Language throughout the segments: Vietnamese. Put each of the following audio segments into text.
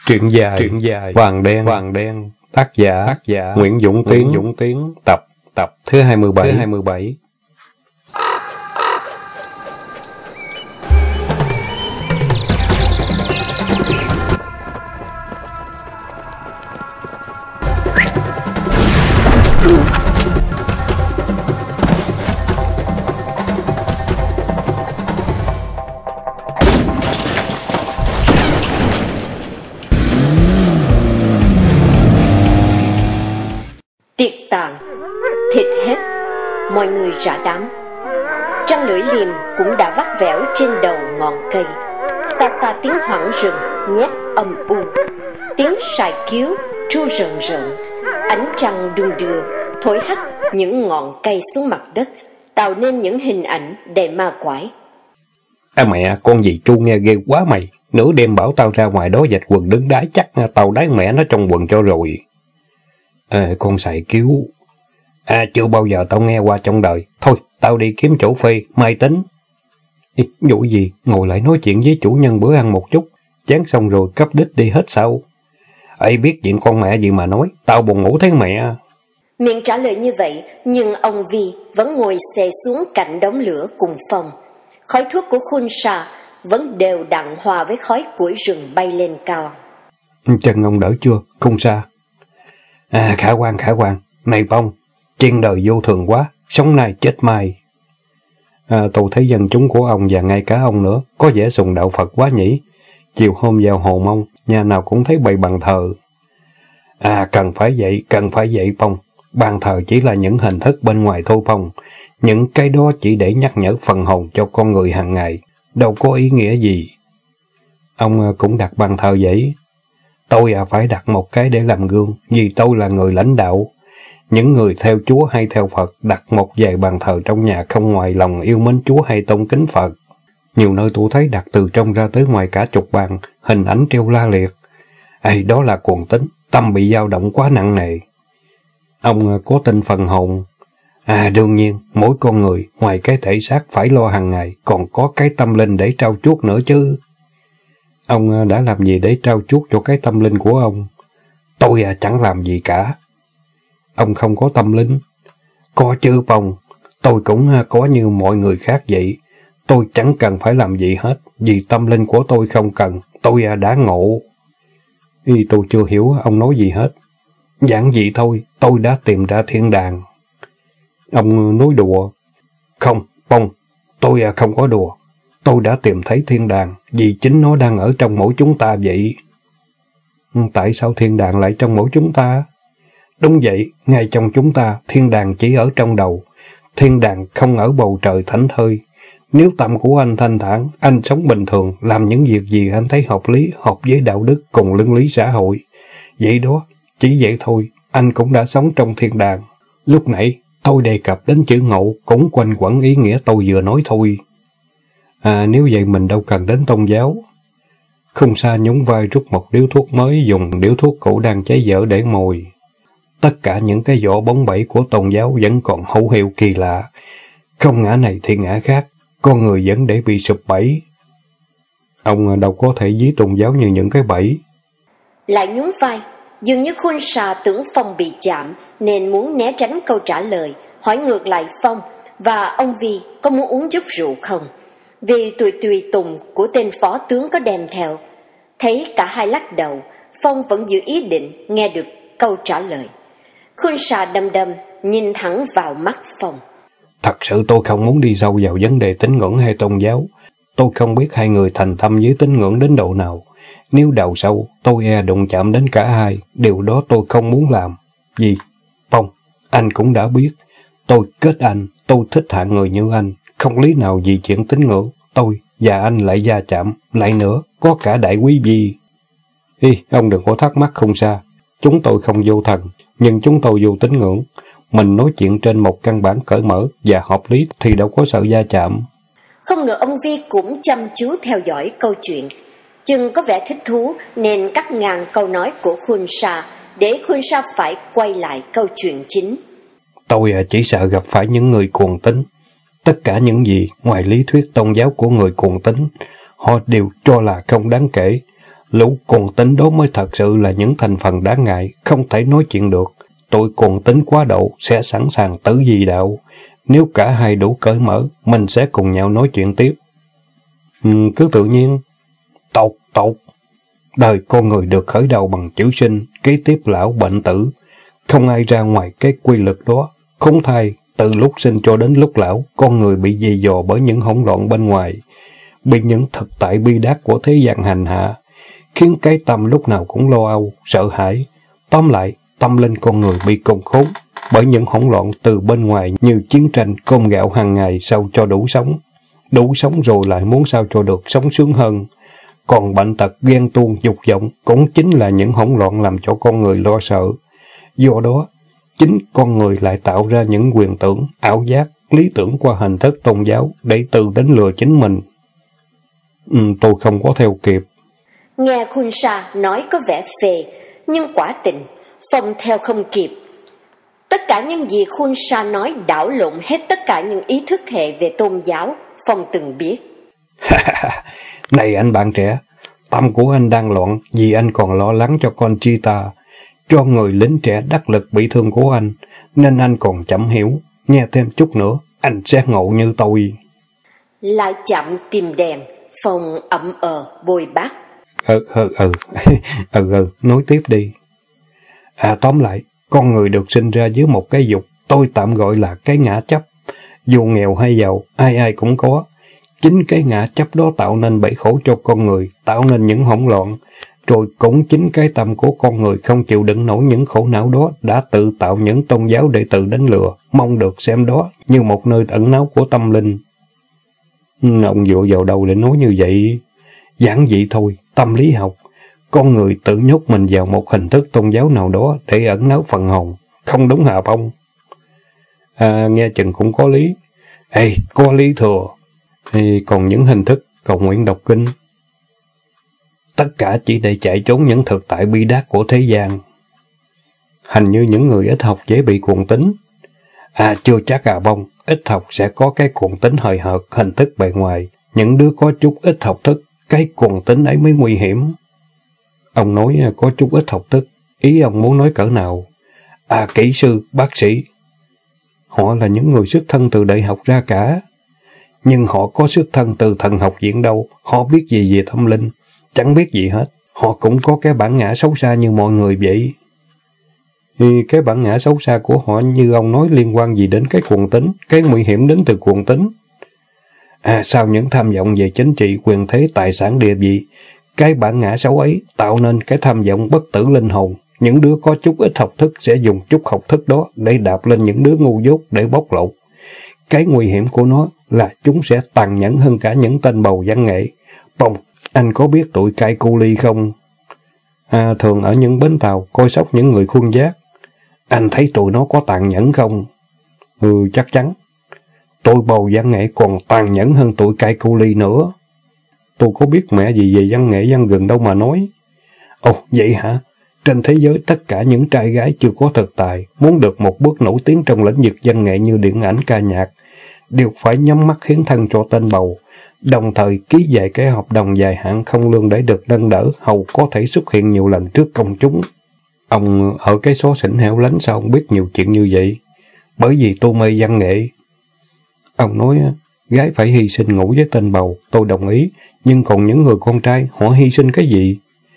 Truyện dài Vàng đen tác giả Nguyễn Dũng Tiến tập thứ 27. Tiệc tàn, thịt hết, mọi người rã đám. Trăng lưỡi liềm cũng đã vắt vẻo trên đầu ngọn cây. Xa xa tiếng hoảng rừng nhét âm u, tiếng sài cứu tru rợn rợn. Ánh trăng đung đưa thổi hắt những ngọn cây xuống mặt đất, tạo nên những hình ảnh đầy ma quái. Mẹ, con gì tru nghe ghê quá mày. Nửa đêm bảo tao ra ngoài đó dạch quần đứng đái, chắc tao đái mẹ nó trong quần cho rồi. Con sài cứu. Chưa bao giờ tao nghe qua trong đời. Thôi, tao đi kiếm chỗ phê, mai tính. Vụ gì, ngồi lại nói chuyện với chủ nhân bữa ăn một chút. Chán xong rồi cấp đích đi hết sao? Biết chuyện con mẹ gì mà nói, tao buồn ngủ thấy mẹ. Miệng trả lời như vậy, nhưng ông Vi vẫn ngồi xề xuống cạnh đống lửa cùng Phong. Khói thuốc của Khun Sa vẫn đều đặn hòa với khói củi rừng bay lên cao. Chân ông đỡ chưa, Khun Sa? Khả quan. Này Phong, chuyện đời vô thường quá, sống nay chết mai. Tôi thấy dân chúng của ông và ngay cả ông nữa có vẻ sùng đạo Phật quá nhỉ. Chiều hôm vào Hồ Mông, nhà nào cũng thấy bày bàn thờ. Cần phải vậy Phong. Bàn thờ chỉ là những hình thức bên ngoài thôi Phong. Những cái đó chỉ để nhắc nhở phần hồn cho con người hàng ngày, đâu có ý nghĩa gì. Ông cũng đặt bàn thờ vậy. Tôi phải đặt một cái để làm gương, vì tôi là người lãnh đạo. Những người theo Chúa hay theo Phật đặt một vài bàn thờ trong nhà không ngoài lòng yêu mến Chúa hay tôn kính Phật. Nhiều nơi tôi thấy đặt từ trong ra tới ngoài cả chục bàn, hình ảnh treo la liệt. Đó là cuồng tín, tâm bị dao động quá nặng nề. Ông có tin phần hồn? Đương nhiên, mỗi con người ngoài cái thể xác phải lo hàng ngày, còn có cái tâm linh để trau chuốt nữa chứ. Ông đã làm gì để trau chuốt cho cái tâm linh của ông? Tôi chẳng làm gì cả. Ông không có tâm linh? Có chứ Phong, tôi cũng có như mọi người khác vậy. Tôi chẳng cần phải làm gì hết, vì tâm linh của tôi không cần, tôi đã ngộ. Tôi chưa hiểu ông nói gì hết. Giản dị thôi, tôi đã tìm ra thiên đàng. Ông nói đùa. Không, Phong, tôi không có đùa. Tôi đã tìm thấy thiên đàng, vì chính nó đang ở trong mỗi chúng ta vậy. Tại sao thiên đàng lại trong mỗi chúng ta? Đúng vậy, ngay trong chúng ta, thiên đàng chỉ ở trong đầu. Thiên đàng không ở bầu trời thảnh thơi. Nếu tâm của anh thanh thản, anh sống bình thường, làm những việc gì anh thấy hợp lý, hợp với đạo đức cùng luân lý xã hội. Vậy đó, chỉ vậy thôi, anh cũng đã sống trong thiên đàng. Lúc nãy, tôi đề cập đến chữ ngộ, cũng quanh quẩn ý nghĩa tôi vừa nói thôi. Nếu vậy mình đâu cần đến tôn giáo. Khung Sa nhún vai rút một điếu thuốc mới, dùng điếu thuốc cũ đang cháy dở để mồi. Tất cả những cái vỏ bóng bẩy của tôn giáo vẫn còn hữu hiệu kỳ lạ. Không ngã này thì ngã khác, con người vẫn để bị sụp bẫy. Ông đâu có thể dí tôn giáo như những cái bẫy. Lại nhún vai, dường như Khun Sa tưởng Phong bị chạm nên muốn né tránh câu trả lời, hỏi ngược lại Phong và ông Vi có muốn uống chút rượu không, vì tùy tùng của tên phó tướng có đem theo. Thấy cả hai lắc đầu, Phong vẫn giữ ý định nghe được câu trả lời. Khun Sa đăm nhìn thẳng vào mắt Phong. Thật sự tôi không muốn đi sâu vào vấn đề tín ngưỡng hay tôn giáo. Tôi không biết hai người thành tâm với tín ngưỡng đến độ nào. Nếu đào sâu, tôi đụng chạm đến cả hai. Điều đó tôi không muốn làm. Vì, Phong, anh cũng đã biết. Tôi kết anh, tôi thích hạng người như anh. Không lý nào vì chuyện tín ngưỡng, tôi và anh lại va chạm. Lại nữa, có cả đại quý vi. Ông đừng có thắc mắc Khung Sa. Chúng tôi không vô thần, nhưng chúng tôi vô tín ngưỡng. Mình nói chuyện trên một căn bản cởi mở và hợp lý thì đâu có sợ va chạm. Không ngờ ông Vi cũng chăm chú theo dõi câu chuyện. Chừng có vẻ thích thú nên cắt ngang câu nói của Khun Sa để Khun Sa phải quay lại câu chuyện chính. Tôi chỉ sợ gặp phải những người cuồng tín. Tất cả những gì ngoài lý thuyết tôn giáo của người cuồng tín, họ đều cho là không đáng kể. Lũ cuồng tín đó mới thật sự là những thành phần đáng ngại, không thể nói chuyện được. Tụi cuồng tín quá độ sẽ sẵn sàng tử vì đạo. Nếu cả hai đủ cởi mở, mình sẽ cùng nhau nói chuyện tiếp. Cứ tự nhiên. Tột. Đời con người được khởi đầu bằng chữ sinh, kế tiếp lão bệnh tử. Không ai ra ngoài cái quy luật đó. Khốn thay, từ lúc sinh cho đến lúc lão, con người bị dì dò bởi những hỗn loạn bên ngoài, bị những thực tại bi đát của thế gian hành hạ, khiến cái tâm lúc nào cũng lo âu, sợ hãi. Tóm lại, tâm linh con người bị cùng khốn bởi những hỗn loạn từ bên ngoài như chiến tranh, cơm gạo hàng ngày sao cho đủ sống. Đủ sống rồi lại muốn sao cho được sống sướng hơn. Còn bệnh tật, ghen tuông, dục vọng cũng chính là những hỗn loạn làm cho con người lo sợ. Do đó, chính con người lại tạo ra những quyền tưởng, ảo giác, lý tưởng qua hình thức tôn giáo để tự đánh lừa chính mình. Tôi không có theo kịp. Nghe Khun Sa nói có vẻ phê, nhưng quả tình, Phong theo không kịp. Tất cả những gì Khun Sa nói đảo lộn hết tất cả những ý thức hệ về tôn giáo Phong từng biết. Này anh bạn trẻ, tâm của anh đang loạn vì anh còn lo lắng cho con Cheetah, cho người lính trẻ đắc lực bị thương của anh, nên anh còn chậm hiểu. Nghe thêm chút nữa, anh sẽ ngộ như tôi. Lại chậm tìm đèn, Phong bồi bác. Nói tiếp đi. Tóm lại, con người được sinh ra với một cái dục, tôi tạm gọi là cái ngã chấp. Dù nghèo hay giàu, ai ai cũng có. Chính cái ngã chấp đó tạo nên bẫy khổ cho con người, tạo nên những hỗn loạn. Rồi cũng chính cái tâm của con người không chịu đựng nổi những khổ não đó đã tự tạo những tôn giáo để tự đánh lừa, mong được xem đó như một nơi ẩn náu của tâm linh. Ông dựa vào đâu để nói như vậy? Giản dị thôi, tâm lý học. Con người tự nhốt mình vào một hình thức tôn giáo nào đó để ẩn náu phần hồn. Không đúng hả Phong? Nghe chừng cũng có lý. Có lý thừa. Còn những hình thức cầu nguyện đọc kinh, tất cả chỉ để chạy trốn những thực tại bi đát của thế gian. Hình như những người ít học dễ bị cuồng tín. Chưa chắc Phong, ít học sẽ có cái cuồng tín hời hợt, hình thức bề ngoài. Những đứa có chút ít học thức, cái cuồng tín ấy mới nguy hiểm. Ông nói có chút ít học thức, ý ông muốn nói cỡ nào? Kỹ sư, bác sĩ. Họ là những người xuất thân từ đại học ra cả. Nhưng họ có xuất thân từ thần học viện đâu, họ biết gì về tâm linh, chẳng biết gì hết. Họ cũng có cái bản ngã xấu xa như mọi người vậy. Cái bản ngã xấu xa của họ như ông nói liên quan gì đến cái cuồng tín, cái nguy hiểm đến từ cuồng tín? Sao những tham vọng về chính trị, quyền thế, tài sản, địa vị, cái bản ngã xấu ấy tạo nên cái tham vọng bất tử linh hồn. Những đứa có chút ít học thức sẽ dùng chút học thức đó để đạp lên những đứa ngu dốt để bóc lột. Cái nguy hiểm của nó là chúng sẽ tàn nhẫn hơn cả những tên bầu văn nghệ. Phong, anh có biết tụi cai cu ly không? Thường ở những bến tàu coi sóc những người khuân vác. Anh thấy tụi nó có tàn nhẫn không? Chắc chắn. Tụi bầu văn nghệ còn tàn nhẫn hơn tụi cai cu ly nữa. Tôi có biết mẹ gì về văn nghệ văn gừng đâu mà nói. Vậy hả? Trên thế giới tất cả những trai gái chưa có thực tài, muốn được một bước nổi tiếng trong lĩnh vực văn nghệ như điện ảnh ca nhạc, đều phải nhắm mắt hiến thân cho tên bầu, đồng thời ký vài cái hợp đồng dài hạn không lương để được nâng đỡ, hầu có thể xuất hiện nhiều lần trước công chúng. Ông ở cái xó xỉnh hẻo lánh sao ông biết nhiều chuyện như vậy? Bởi vì tôi mê văn nghệ. Ông nói gái phải hy sinh ngủ với tên bầu, tôi đồng ý, nhưng còn những người con trai, họ hy sinh cái gì?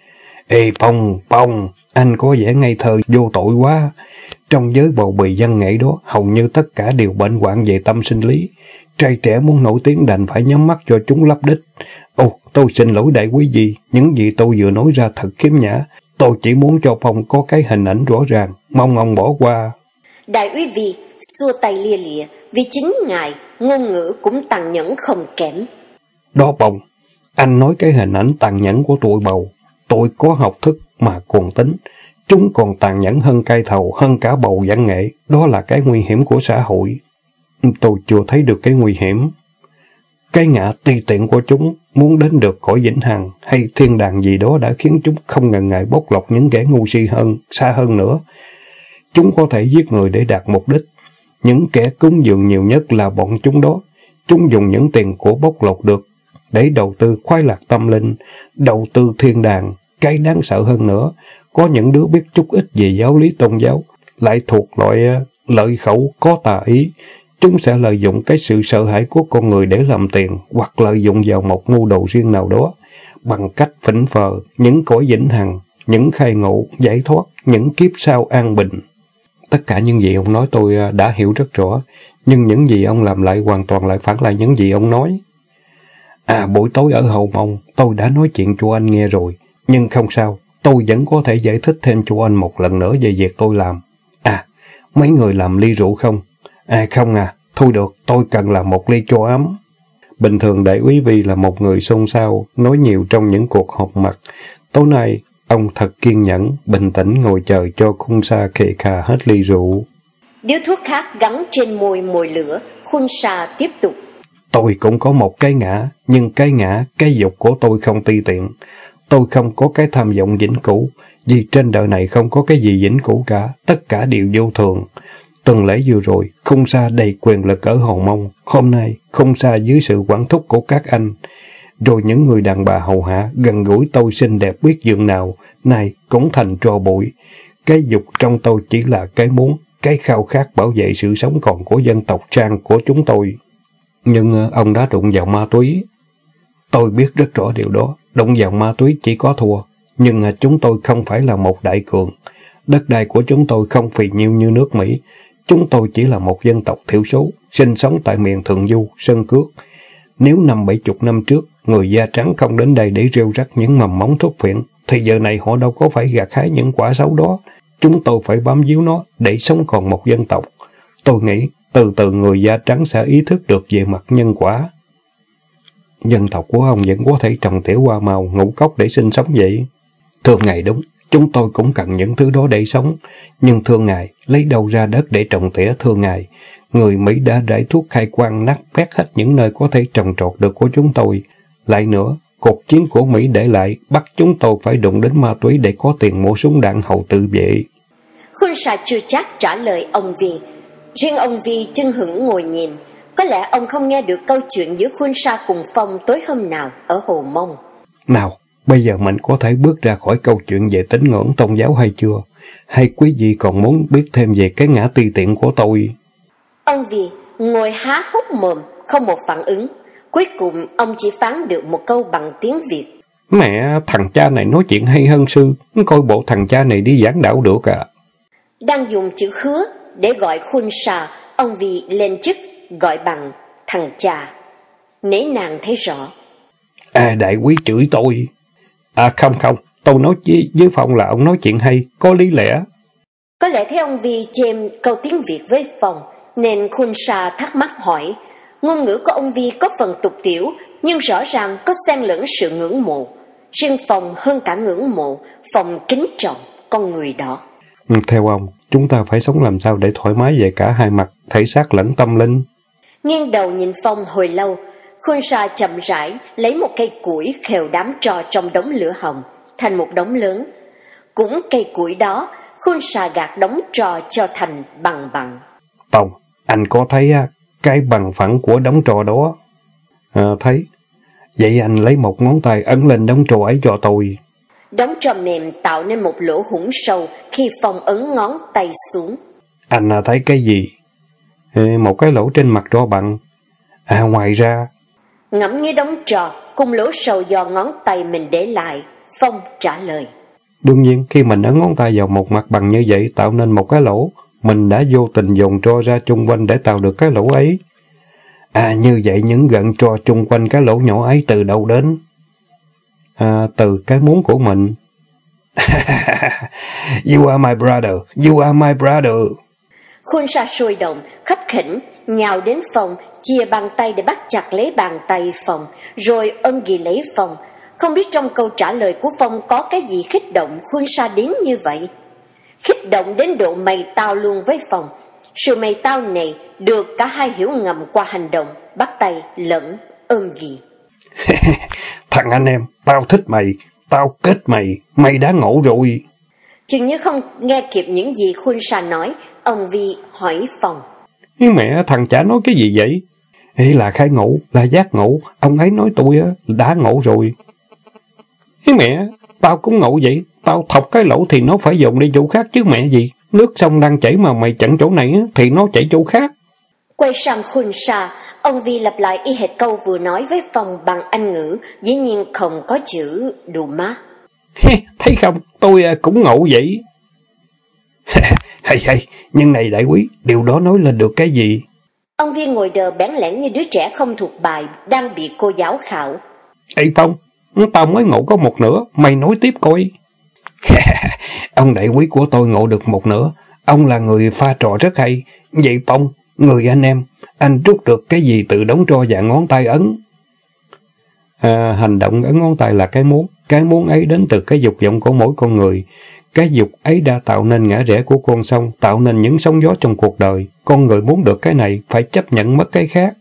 Phong, anh có vẻ ngây thơ vô tội quá. Trong giới bầu bì văn nghệ đó, hầu như tất cả đều bệnh hoạn về tâm sinh lý. Trai trẻ muốn nổi tiếng đành phải nhắm mắt cho chúng lấp đích. Tôi xin lỗi đại quý vị, những gì tôi vừa nói ra thật khiếm nhã. Tôi chỉ muốn cho Phong có cái hình ảnh rõ ràng, mong ông bỏ qua. Đại quý vị xua tay lia lịa, vì chính ngài ngôn ngữ cũng tàn nhẫn không kém. Đó Phong, anh nói cái hình ảnh tàn nhẫn của tụi bầu. Tôi có học thức mà còn tính. Chúng còn tàn nhẫn hơn cai thầu, hơn cả bầu văn nghệ. Đó là cái nguy hiểm của xã hội. Tôi chưa thấy được cái nguy hiểm. Cái ngã ti tiện của chúng muốn đến được cõi vĩnh hằng hay thiên đàng gì đó đã khiến chúng không ngần ngại bóc lột những kẻ ngu si hơn, xa hơn nữa. Chúng có thể giết người để đạt mục đích. Những kẻ cúng dường nhiều nhất là bọn chúng đó. Chúng dùng những tiền của bóc lột được để đầu tư khoái lạc tâm linh, đầu tư thiên đàng, cái đáng sợ hơn nữa, có những đứa biết chút ít về giáo lý tôn giáo, lại thuộc loại lợi khẩu có tà ý. Chúng sẽ lợi dụng cái sự sợ hãi của con người để làm tiền, hoặc lợi dụng vào một mưu đồ riêng nào đó, bằng cách phỉnh phờ những cõi vĩnh hằng, những khai ngộ, giải thoát, những kiếp sau an bình. Tất cả những gì ông nói tôi đã hiểu rất rõ, nhưng những gì ông làm lại hoàn toàn lại phản lại những gì ông nói. Buổi tối ở Hậu Mông, tôi đã nói chuyện cho anh nghe rồi, nhưng không sao, tôi vẫn có thể giải thích thêm cho anh một lần nữa về việc tôi làm. Mấy người làm ly rượu không? Không thôi được, tôi cần làm một ly cho ấm. Bình thường đại úy Vi là một người xôn xao, nói nhiều trong những cuộc họp mặt. Tối nay, ông thật kiên nhẫn, bình tĩnh ngồi chờ cho khung sa khề khà hết ly rượu. Điếu thuốc khác gắn trên môi mồi lửa, khun sa tiếp tục. Tôi cũng có một cái ngã, nhưng cái dục của tôi không ti tiện. Tôi không có cái tham vọng vĩnh cửu, vì trên đời này không có cái gì vĩnh cửu cả, tất cả đều vô thường. Tuần lễ vừa rồi, khung sa đầy quyền lực ở Hòn Mông. Hôm nay, khung sa dưới sự quản thúc của các anh. Rồi những người đàn bà hầu hạ, gần gũi tôi xinh đẹp biết dường nào, nay cũng thành tro bụi. Cái dục trong tôi chỉ là cái muốn, cái khao khát bảo vệ sự sống còn của dân tộc Trang của chúng tôi. Nhưng ông đã đụng vào ma túy. Tôi biết rất rõ điều đó, đụng vào ma túy chỉ có thua. Nhưng chúng tôi không phải là một đại cường. Đất đai của chúng tôi không phì nhiêu như nước Mỹ. Chúng tôi chỉ là một dân tộc thiểu số, sinh sống tại miền Thượng Du, Sơn Cước. Nếu 50-70 năm trước, người da trắng không đến đây để rêu rắc những mầm móng thuốc phiện, thì giờ này họ đâu có phải gặt hái những quả xấu đó. Chúng tôi phải bám víu nó để sống còn một dân tộc. Tôi nghĩ từ từ người da trắng sẽ ý thức được về mặt nhân quả. Dân tộc của ông vẫn có thể trồng tiểu hoa màu, ngũ cốc để sinh sống vậy. Thưa ngài đúng, chúng tôi cũng cần những thứ đó để sống. Nhưng thưa ngài, lấy đâu ra đất để trồng tỉa thưa ngài? Người Mỹ đã rải thuốc khai quang nát bét hết những nơi có thể trồng trọt được của chúng tôi. Lại nữa, cuộc chiến của Mỹ để lại bắt chúng tôi phải đụng đến ma túy để có tiền mua súng đạn hậu tự vệ. Khun sa chưa chắc trả lời ông Vi. Riêng ông Vi chưng hửng ngồi nhìn. Có lẽ ông không nghe được câu chuyện giữa Khun sa cùng Phong tối hôm nào ở Hồ Mông. Nào, bây giờ mình có thể bước ra khỏi câu chuyện về tín ngưỡng tôn giáo hay chưa? Hay quý vị còn muốn biết thêm về cái ngã ti tiện của tôi? Ông Vi ngồi há hốc mồm, không một phản ứng. Cuối cùng ông chỉ phán được một câu bằng tiếng Việt. Mẹ, thằng cha này nói chuyện hay hơn sư. Coi bộ thằng cha này đi giảng đạo được à? Đang dùng chữ khứa để gọi Khun sa, ông Vi lên chức gọi bằng thằng cha. Nể nàng thấy rõ. Đại quý chửi tôi. Không, tôi nói với Phong là ông nói chuyện hay, có lý lẽ. Có lẽ thấy ông Vi chêm câu tiếng Việt với Phong, nên Khun sa thắc mắc hỏi. Ngôn ngữ của ông Vi có phần tục tiểu, nhưng rõ ràng có xen lẫn sự ngưỡng mộ. Riêng Phong hơn cả ngưỡng mộ, Phong kính trọng con người đó. Theo ông, chúng ta phải sống làm sao để thoải mái về cả hai mặt, thể xác lẫn tâm linh? Nghiêng đầu nhìn Phong hồi lâu, Khun sa chậm rãi lấy một cây củi khều đám tro trong đống lửa hồng thành một đống lớn. Cũng cây củi đó, Khun sa gạt đống tro cho thành bằng bằng. Tông, anh có thấy cái bằng phẳng của đống tro đó? Thấy. Vậy anh lấy một ngón tay ấn lên đống tro ấy cho tôi. Đống tro mềm tạo nên một lỗ hủng sâu khi Phong ấn ngón tay xuống. Anh thấy cái gì? Một cái lỗ trên mặt tro bằng. Ngoài ra... Ngẫm nghĩ đống tro cùng lỗ sâu do ngón tay mình để lại, Phong trả lời. Đương nhiên, khi mình ấn ngón tay vào một mặt bằng như vậy tạo nên một cái lỗ, mình đã vô tình dồn tro ra chung quanh để tạo được cái lỗ ấy. Như vậy những gợn tro chung quanh cái lỗ nhỏ ấy từ đâu đến? Từ cái muốn của mình. You are my brother, you are my brother. Khun sa sôi động, khấp khỉnh, nhào đến Phong, chia bàn tay để bắt chặt lấy bàn tay Phong, rồi ôm ghì lấy Phong. Không biết trong câu trả lời của Phong có cái gì khích động Khun sa đến như vậy. Khích động đến độ mày tao luôn với Phong. Sự mày tao này được cả hai hiểu ngầm qua hành động, bắt tay lẫn ôm ghì. Thằng anh em, tao thích mày, tao kết mày, mày đã ngộ rồi. Chừng như không nghe kịp những gì Khun sa nói, ông Vi hỏi Phong. Mẹ, thằng chả nói cái gì vậy? Là khai ngộ, là giác ngộ, ông ấy nói tôi đã ngộ rồi. Mẹ, Tao cũng ngộ vậy. Tao thọc cái lỗ thì nó phải dồn đi chỗ khác chứ mẹ gì. Nước sông đang chảy mà mày chặn chỗ này thì nó chảy chỗ khác. Quay sang Khun Sa, ông Vi lặp lại y hệt câu vừa nói với Phong bằng Anh ngữ, dĩ nhiên không có chữ đù má. Thấy không, tôi cũng ngộ vậy. Hay, nhưng này đại quý, điều đó nói lên được cái gì? Ông Vi ngồi đờ bẽn lẽn như đứa trẻ không thuộc bài, đang bị cô giáo khảo. Ê Phong, tao mới ngộ có một nửa, mày nói tiếp coi. Ông đại quý của tôi ngộ được một nửa, ông là người pha trò rất hay. Vậy Phong, người anh rút được cái gì từ đống tro và ngón tay ấn? Hành động ấn ngón tay là cái muốn ấy đến từ cái dục vọng của mỗi con người. Cái dục ấy đã tạo nên ngã rẽ của con sông, tạo nên những sóng gió trong cuộc đời. Con người muốn được cái này, phải chấp nhận mất cái khác.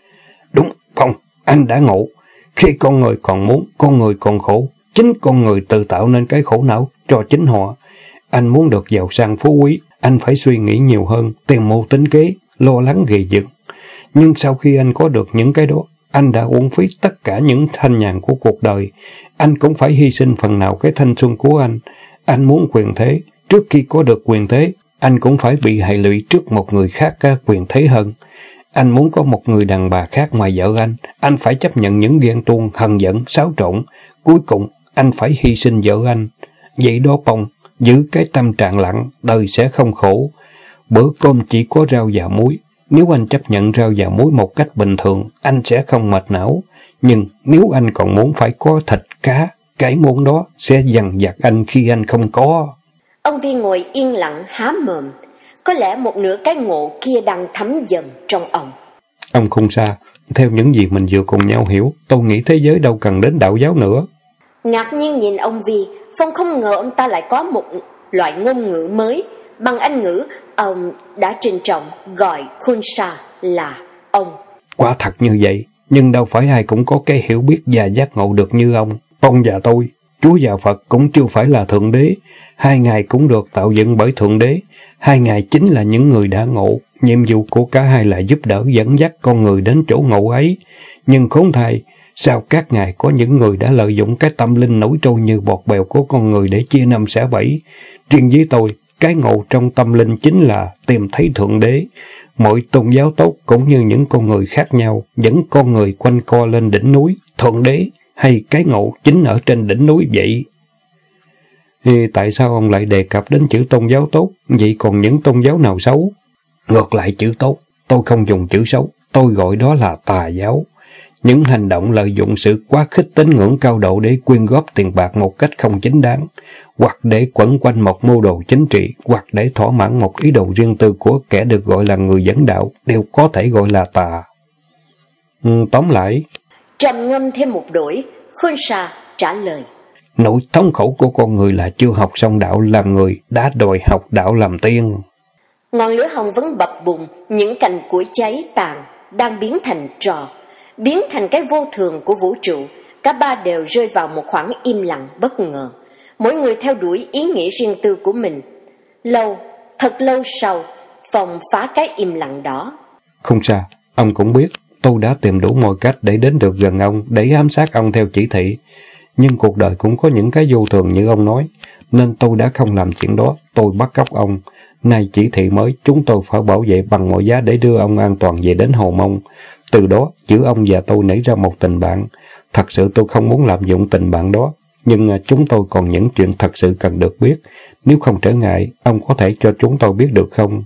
Đúng, Phong, anh đã ngộ. Khi con người còn muốn, con người còn khổ. Chính con người tự tạo nên cái khổ não cho chính họ. Anh muốn được giàu sang phú quý, anh phải suy nghĩ nhiều hơn, tìm mưu tính kế, lo lắng gầy dựng. Nhưng sau khi anh có được những cái đó, anh đã uổng phí tất cả những thanh nhàn của cuộc đời. Anh cũng phải hy sinh phần nào cái thanh xuân của anh. Anh muốn quyền thế. Trước khi có được quyền thế, anh cũng phải bị hệ lụy trước một người khác quyền thế hơn. Anh muốn có một người đàn bà khác ngoài vợ anh phải chấp nhận những ghen tuông, hờn giận, xáo trộn. Cuối cùng, anh phải hy sinh vợ anh. Vậy đó Phong, giữ cái tâm trạng lặng, đời sẽ không khổ. Bữa cơm chỉ có rau và muối. Nếu anh chấp nhận rau và muối một cách bình thường, anh sẽ không mệt não. Nhưng nếu anh còn muốn phải có thịt cá, cái muốn đó sẽ dằn vặt anh khi anh không có. Ông Vi ngồi yên lặng há mồm. Có lẽ một nửa cái ngộ kia đang thấm dần trong ông. Ông không xa, theo những gì mình vừa cùng nhau hiểu, tôi nghĩ thế giới đâu cần đến đạo giáo nữa. Ngạc nhiên nhìn ông Vi, Phong không ngờ ông ta lại có một loại ngôn ngữ mới. Bằng Anh ngữ, ông đã trân trọng gọi Khun Sa là ông. Quả thật như vậy, nhưng đâu phải ai cũng có cái hiểu biết và giác ngộ được như ông. Phong và tôi, Chúa và Phật cũng chưa phải là Thượng Đế. Hai ngài cũng được tạo dựng bởi Thượng Đế. Hai ngài chính là những người đã ngộ. Nhiệm vụ của cả hai là giúp đỡ dẫn dắt con người đến chỗ ngộ ấy. Nhưng khốn thay, sao các ngài có những người đã lợi dụng cái tâm linh nổi trôi như bọt bèo của con người để chia năm xẻ bảy. Riêng với tôi, cái ngộ trong tâm linh chính là tìm thấy Thượng Đế. Mọi tôn giáo tốt cũng như những con người khác nhau, dẫn con người quanh co lên đỉnh núi, Thượng Đế hay cái ngộ chính ở trên đỉnh núi vậy. Thì tại sao ông lại đề cập đến chữ tôn giáo tốt, vậy còn những tôn giáo nào xấu? Ngược lại chữ tốt, tôi không dùng chữ xấu, tôi gọi đó là tà giáo. Những hành động lợi dụng sự quá khích tín ngưỡng cao độ để quyên góp tiền bạc một cách không chính đáng, hoặc để quẩn quanh một mưu đồ chính trị, hoặc để thỏa mãn một ý đồ riêng tư của kẻ được gọi là người dẫn đạo, đều có thể gọi là tà. Tóm lại, Trầm ngâm thêm một đổi, Khun Sa trả lời. nỗi thống khổ của con người là chưa học xong đạo làm người, đã đòi học đạo làm tiên. Ngọn lửa hồng vẫn bập bùng, những cành củi cháy tàn, đang biến thành trò, biến thành cái vô thường của vũ trụ. Cả ba đều rơi vào một khoảng im lặng bất ngờ. Mỗi người theo đuổi ý nghĩ riêng tư của mình. Thật lâu sau, Phong phá cái im lặng đó. Không sao, ông cũng biết, tôi đã tìm đủ mọi cách để đến được gần ông, để ám sát ông theo chỉ thị. Nhưng cuộc đời cũng có những cái vô thường như ông nói, nên tôi đã không làm chuyện đó, tôi bắt cóc ông. Nay chỉ thị mới, chúng tôi phải bảo vệ bằng mọi giá để đưa ông an toàn về đến Hồ Mông. Từ đó, giữa ông và tôi nảy ra một tình bạn. Thật sự tôi không muốn lạm dụng tình bạn đó, nhưng chúng tôi còn những chuyện thật sự cần được biết. Nếu không trở ngại, ông có thể cho chúng tôi biết được không?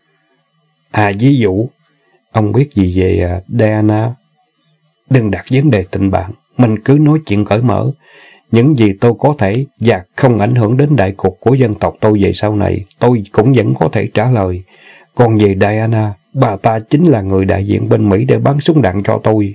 Ví dụ, ông biết gì về Diana? Đừng đặt vấn đề tình bạn, mình cứ nói chuyện cởi mở. Những gì tôi có thể và không ảnh hưởng đến đại cục của dân tộc tôi về sau này, tôi cũng vẫn có thể trả lời. Còn về Diana, bà ta chính là người đại diện bên Mỹ để bắn súng đạn cho tôi.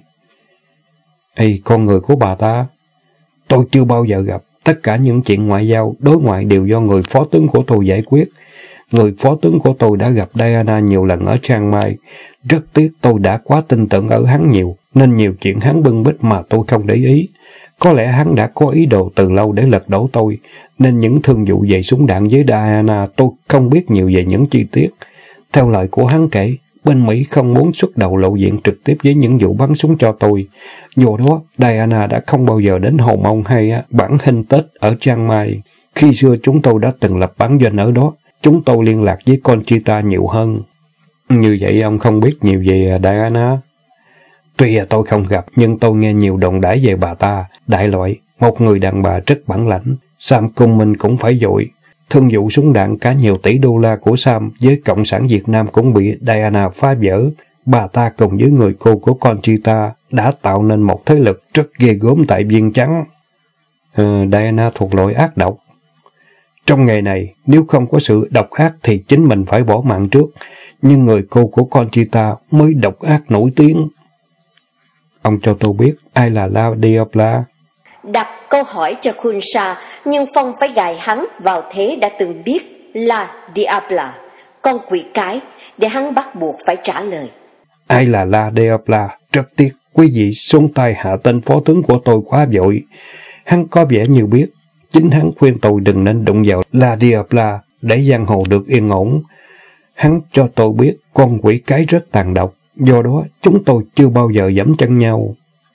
Con người của bà ta? Tôi chưa bao giờ gặp. Tất cả những chuyện ngoại giao, đối ngoại đều do người phó tướng của tôi giải quyết. Người phó tướng của tôi đã gặp Diana nhiều lần ở Chiang Mai. Rất tiếc tôi đã quá tin tưởng ở hắn nhiều, nên nhiều chuyện hắn bưng bít mà tôi không để ý. Có lẽ hắn đã có ý đồ từ lâu để lật đổ tôi, nên những thương vụ về súng đạn với Diana tôi không biết nhiều về những chi tiết. Theo lời của hắn kể, bên Mỹ không muốn xuất đầu lộ diện trực tiếp với những vụ bắn súng cho tôi. Do đó, Diana đã không bao giờ đến Hồng Ông hay bản hình Tết ở Chiang Mai. Khi xưa chúng tôi đã từng lập bán doanh ở đó, chúng tôi liên lạc với Conchita nhiều hơn. Như vậy ông không biết nhiều về Diana? Tuy tôi không gặp, nhưng tôi nghe nhiều đồn đãi về bà ta. Đại loại, một người đàn bà rất bản lãnh. Sam Cummins cũng phải vội. Thương vụ súng đạn cả nhiều tỷ đô la của Sam với Cộng sản Việt Nam cũng bị Diana phá vỡ. Bà ta cùng với người cô của Conchita đã tạo nên một thế lực rất ghê gớm tại Viên Trắng. Diana thuộc loại ác độc. Trong ngày này, nếu không có sự độc ác thì chính mình phải bỏ mạng trước. Nhưng người cô của Conchita mới độc ác nổi tiếng. Ông cho tôi biết ai là La Diabla? Đặt câu hỏi cho Khunsa, nhưng Phong phải gài hắn vào thế đã từng biết La Diabla, con quỷ cái, để hắn bắt buộc phải trả lời. Ai là La Diabla? Rất tiếc, quý vị xuống tay hạ tên phó tướng của tôi quá vội. Hắn có vẻ như biết. Chính hắn khuyên tôi đừng nên đụng vào La Diabla để giang hồ được yên ổn. Hắn cho tôi biết con quỷ cái rất tàn độc, do đó chúng tôi chưa bao giờ giẫm chân nhau.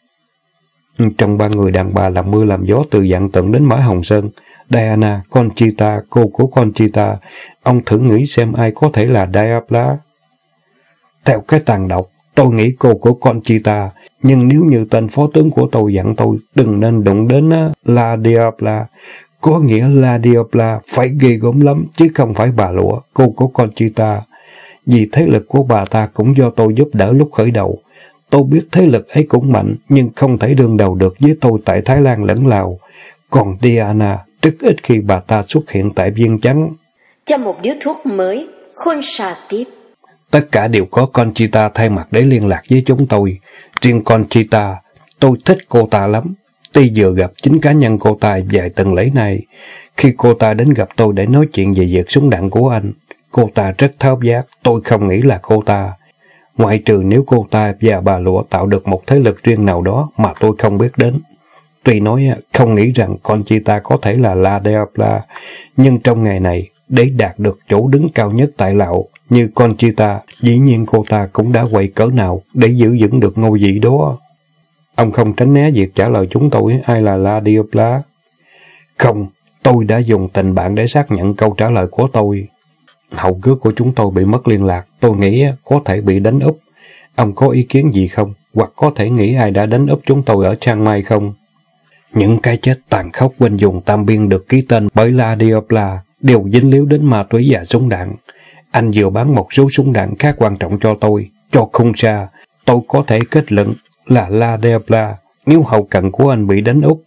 Trong ba người đàn bà làm mưa làm gió từ Vạn Tận đến Mã Hồng Sơn, Diana, Conchita, cô của Conchita, ông thử nghĩ xem ai có thể là Diabla. Theo cái tàn độc, tôi nghĩ cô của Conchita, nhưng nếu như tên phó tướng của tôi dặn tôi đừng nên đụng đến La Diabla, có nghĩa La Diabla phải ghê gớm lắm, chứ không phải bà Lụa, cô của Conchita. Vì thế lực của bà ta cũng do tôi giúp đỡ lúc khởi đầu. Tôi biết thế lực ấy cũng mạnh, nhưng không thể đương đầu được với tôi tại Thái Lan lẫn Lào. Còn Diana, rất ít khi bà ta xuất hiện tại Viên Trắng. Cho một điếu thuốc mới, Khunsa tiếp. Tất cả đều có Conchita thay mặt để liên lạc với chúng tôi. Riêng Conchita, tôi thích cô ta lắm. Tuy vừa gặp chính cá nhân cô ta vài tuần lễ này, khi cô ta đến gặp tôi để nói chuyện về việc súng đạn của anh, cô ta rất tháo vát, tôi không nghĩ là cô ta. Ngoại trừ nếu cô ta và bà Lụa tạo được một thế lực riêng nào đó mà tôi không biết đến. Tuy nói không nghĩ rằng Conchita có thể là La Diabla, nhưng trong ngày này, để đạt được chỗ đứng cao nhất tại Lào như Conchita, dĩ nhiên cô ta cũng đã quậy cỡ nào để giữ vững được ngôi vị đó. Ông không tránh né việc trả lời chúng tôi ai là La Diabla. Không, tôi đã dùng tình bạn để xác nhận câu trả lời của tôi. Hậu cước của chúng tôi bị mất liên lạc, tôi nghĩ có thể bị đánh úp. Ông có ý kiến gì không? Hoặc có thể nghĩ ai đã đánh úp chúng tôi ở Chiang Mai không? Những cái chết tàn khốc bên vùng Tam Biên được ký tên bởi La Diabla đều dính líu đến ma túy và súng đạn. Anh vừa bán một số súng đạn khá quan trọng cho tôi, cho Khunsa. Tôi có thể kết luận là La Diabla nếu hậu cận của anh bị đánh úp.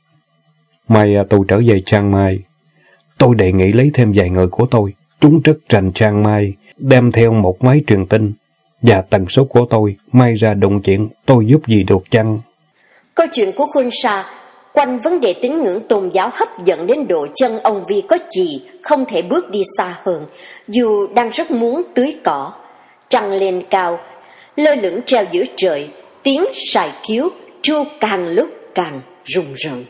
Mai tôi trở về Chiang Mai. Tôi đề nghị lấy thêm vài người của tôi. Chúng rất rành Chiang Mai, đem theo một máy truyền tin. Và tần số của tôi, may ra đụng chuyện, tôi giúp gì được chăng? Câu chuyện của Khunsa quanh vấn đề tín ngưỡng tôn giáo hấp dẫn đến độ chân ông Vi có chì không thể bước đi xa hơn, dù đang rất muốn tưới cỏ. Trăng lên cao, lơ lửng treo giữa trời, tiếng sài cứu tru càng lúc càng rùng rợn.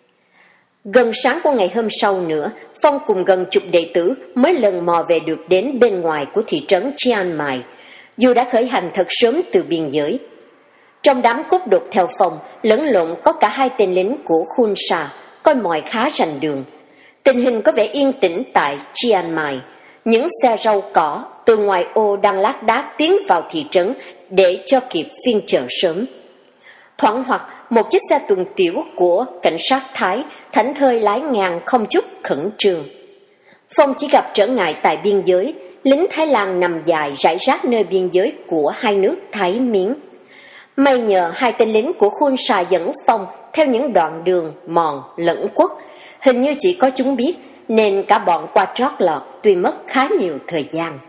Gần sáng của ngày hôm sau nữa, Phong cùng gần chục đệ tử mới lần mò về được đến bên ngoài của thị trấn Chiang Mai, dù đã khởi hành thật sớm từ biên giới. Trong đám cốt đột theo Phong, lẫn lộn có cả hai tên lính của Khunsa, coi mọi khá rành đường. Tình hình có vẻ yên tĩnh tại Chiang Mai. Những xe rau cỏ từ ngoài ô đang lác đác tiến vào thị trấn để cho kịp phiên chợ sớm. Thoảng hoặc một chiếc xe tuần tiễu của cảnh sát Thái thảnh thơi lái ngang không chút khẩn trương. Phong chỉ gặp trở ngại tại biên giới, lính Thái Lan nằm dài rải rác nơi biên giới của hai nước Thái Miến. May nhờ hai tên lính của Khunsa dẫn Phong theo những đoạn đường mòn lẫn quất, hình như chỉ có chúng biết nên cả bọn qua trót lọt tuy mất khá nhiều thời gian.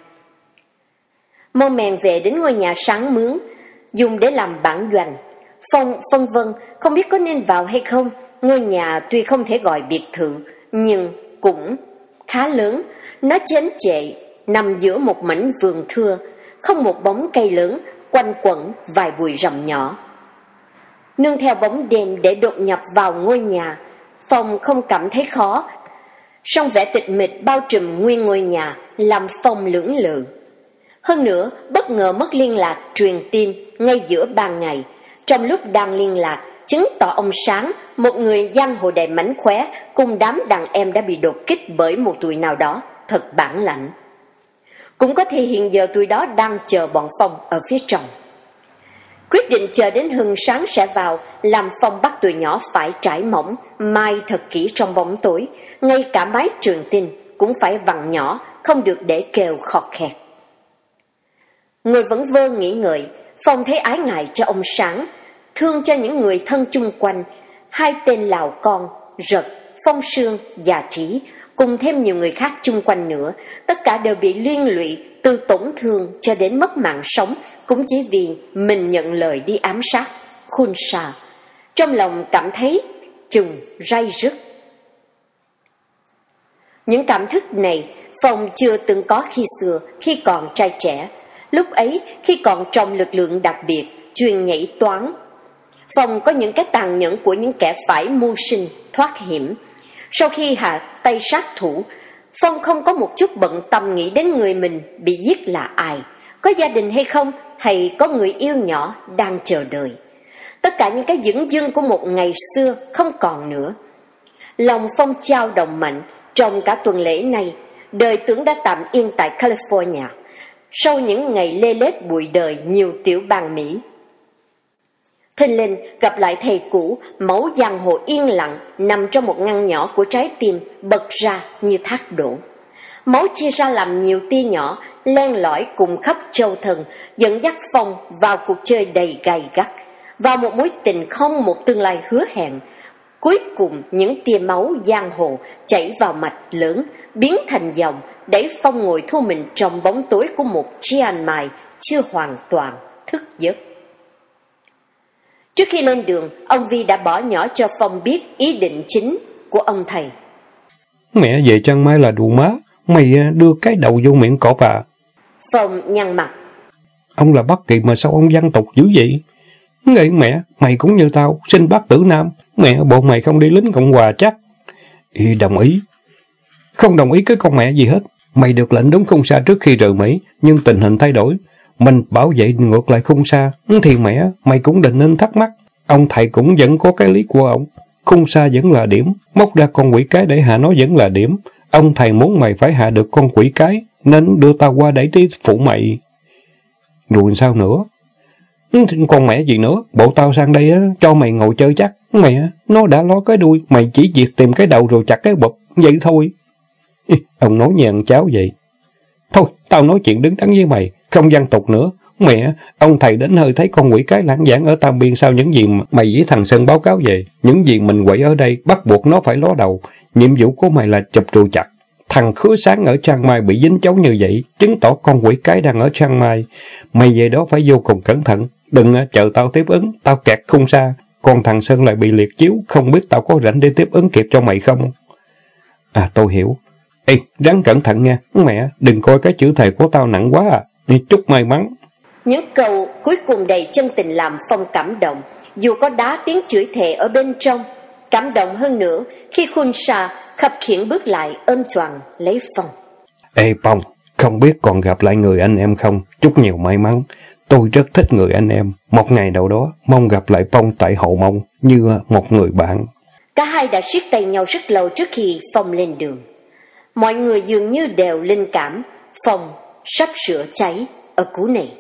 Mô mèn về đến ngôi nhà sáng mướn dùng để làm bản doanh. Phong phân vân không biết có nên vào hay không. Ngôi nhà tuy không thể gọi biệt thự nhưng cũng khá lớn. Nó chém chệ nằm giữa một mảnh vườn thưa, không một bóng cây lớn, quanh quẩn vài bụi rậm nhỏ. Nương theo bóng đêm để đột nhập vào ngôi nhà, Phong không cảm thấy khó, song vẻ tịch mịch bao trùm nguyên ngôi nhà làm Phong lưỡng lự. Hơn nữa, bất ngờ mất liên lạc truyền tin ngay giữa ban ngày. Trong lúc đang liên lạc, chứng tỏ ông Sáng, một người giang hồ đầy mánh khóe, cùng đám đàn em đã bị đột kích bởi một tụi nào đó, thật bản lãnh. Cũng có thể hiện giờ tụi đó đang chờ bọn Phong ở phía trong. Quyết định chờ đến hừng sáng sẽ vào, làm Phong bắt tụi nhỏ phải trải mỏng, mai thật kỹ trong bóng tối, ngay cả máy truyền tin cũng phải vặn nhỏ, không được để kêu khọt khẹt. Người vẫn vơ nghĩ ngợi, Phong thấy ái ngại cho ông Sáng, thương cho những người thân chung quanh, hai tên Lào Con, Rật, Phong Sương, Già Trí, cùng thêm nhiều người khác chung quanh nữa, tất cả đều bị liên lụy từ tổn thương cho đến mất mạng sống, cũng chỉ vì mình nhận lời đi ám sát Khun Sa. Trong lòng cảm thấy chừng ray rứt. Những cảm thức này Phong chưa từng có khi xưa, khi còn trai trẻ. Lúc ấy, khi còn trong lực lượng đặc biệt, chuyên nhảy toán, Phong có những cái tàn nhẫn của những kẻ phải mưu sinh, thoát hiểm. Sau khi hạ tay sát thủ, Phong không có một chút bận tâm nghĩ đến người mình bị giết là ai, có gia đình hay không, hay có người yêu nhỏ đang chờ đợi. Tất cả những cái dửng dưng của một ngày xưa không còn nữa. Lòng Phong dao động mạnh. Trong cả tuần lễ này, đời tưởng đã tạm yên tại California, sau những ngày lê lết bụi đời nhiều tiểu bang Mỹ. Thình lình gặp lại thầy cũ, máu giang hồ yên lặng nằm trong một ngăn nhỏ của trái tim bật ra như thác đổ. Máu chia ra làm nhiều tia nhỏ, len lỏi cùng khắp châu thần, dẫn dắt Phong vào cuộc chơi đầy gay gắt, vào một mối tình không một tương lai hứa hẹn. Cuối cùng những tia máu giang hồ chảy vào mạch lớn, biến thành dòng, đẩy Phong ngồi thu mình trong bóng tối của một Chiang Mai chưa hoàn toàn thức giấc. Trước khi lên đường, ông Vi đã bỏ nhỏ cho Phong biết ý định chính của ông thầy. Mẹ về Chiang Mai là đù má, mày đưa cái đầu vô miệng cọp à? Phong nhăn mặt. Ông là Bắc Kỳ mà sao ông văn tục dữ vậy? Nghĩ mẹ, mày cũng như tao, sinh Bắc tử Nam. Mẹ, bộ mày không đi lính Cộng Hòa chắc. Đồng ý. Không đồng ý cái con mẹ gì hết. Mày được lệnh đúng Khung Sa trước khi rời Mỹ, nhưng tình hình thay đổi. Mình bảo vệ ngược lại Khung Sa, thì mẹ, mày cũng đừng nên thắc mắc. Ông thầy cũng vẫn có cái lý của ông. Khung Sa vẫn là điểm, móc ra con quỷ cái để hạ nó vẫn là điểm. Ông thầy muốn mày phải hạ được con quỷ cái, nên đưa tao qua để đi phụ mày. Rồi sao nữa? Con mẹ gì nữa, bộ tao sang đây á, cho mày ngồi chơi chắc. Mẹ, nó đã ló cái đuôi, mày chỉ việc tìm cái đầu rồi chặt cái bụp, vậy thôi. Ông nói như ăn cháo vậy. Thôi, tao nói chuyện đứng đắn với mày, không văn tục nữa. Mẹ, ông thầy đến hơi thấy con quỷ cái lãng giảng ở Tam Biên sau những gì mày với thằng Sơn báo cáo về. Những gì mình quậy ở đây, bắt buộc nó phải ló đầu. Nhiệm vụ của mày là chụp trụ chặt. Thằng Khứa Sáng ở Chiang Mai bị dính chấu như vậy, chứng tỏ con quỷ cái đang ở Chiang Mai. Mày về đó phải vô cùng cẩn thận, đừng chờ tao tiếp ứng, tao kẹt Khung Sa. Còn thằng Sơn lại bị liệt chiếu, không biết tao có rảnh để tiếp ứng kịp cho mày không? À, tôi hiểu. Ê, ráng cẩn thận nha, mẹ, đừng coi cái chữ thề của tao nặng quá à. Chúc may mắn. Những câu cuối cùng đầy chân tình làm Phong cảm động, dù có đá tiếng chửi thề ở bên trong. Cảm động hơn nữa khi Khun Sa khập khiễng bước lại ôm choàng lấy Phong. Ê Phong, không biết còn gặp lại người anh em không? Chúc nhiều may mắn. Tôi rất thích người anh em. Một ngày nào đó, mong gặp lại Phong tại Hậu Mông như một người bạn. Cả hai đã siết tay nhau rất lâu trước khi Phong lên đường. Mọi người dường như đều linh cảm Phong sắp sửa cháy ở cú này.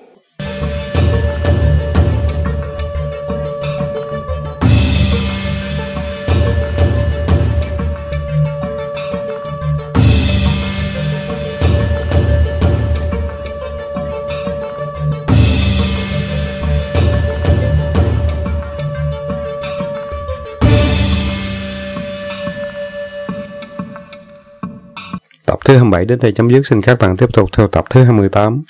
Tập thứ 27 đến đây chấm dứt, xin các bạn tiếp tục theo tập thứ 28.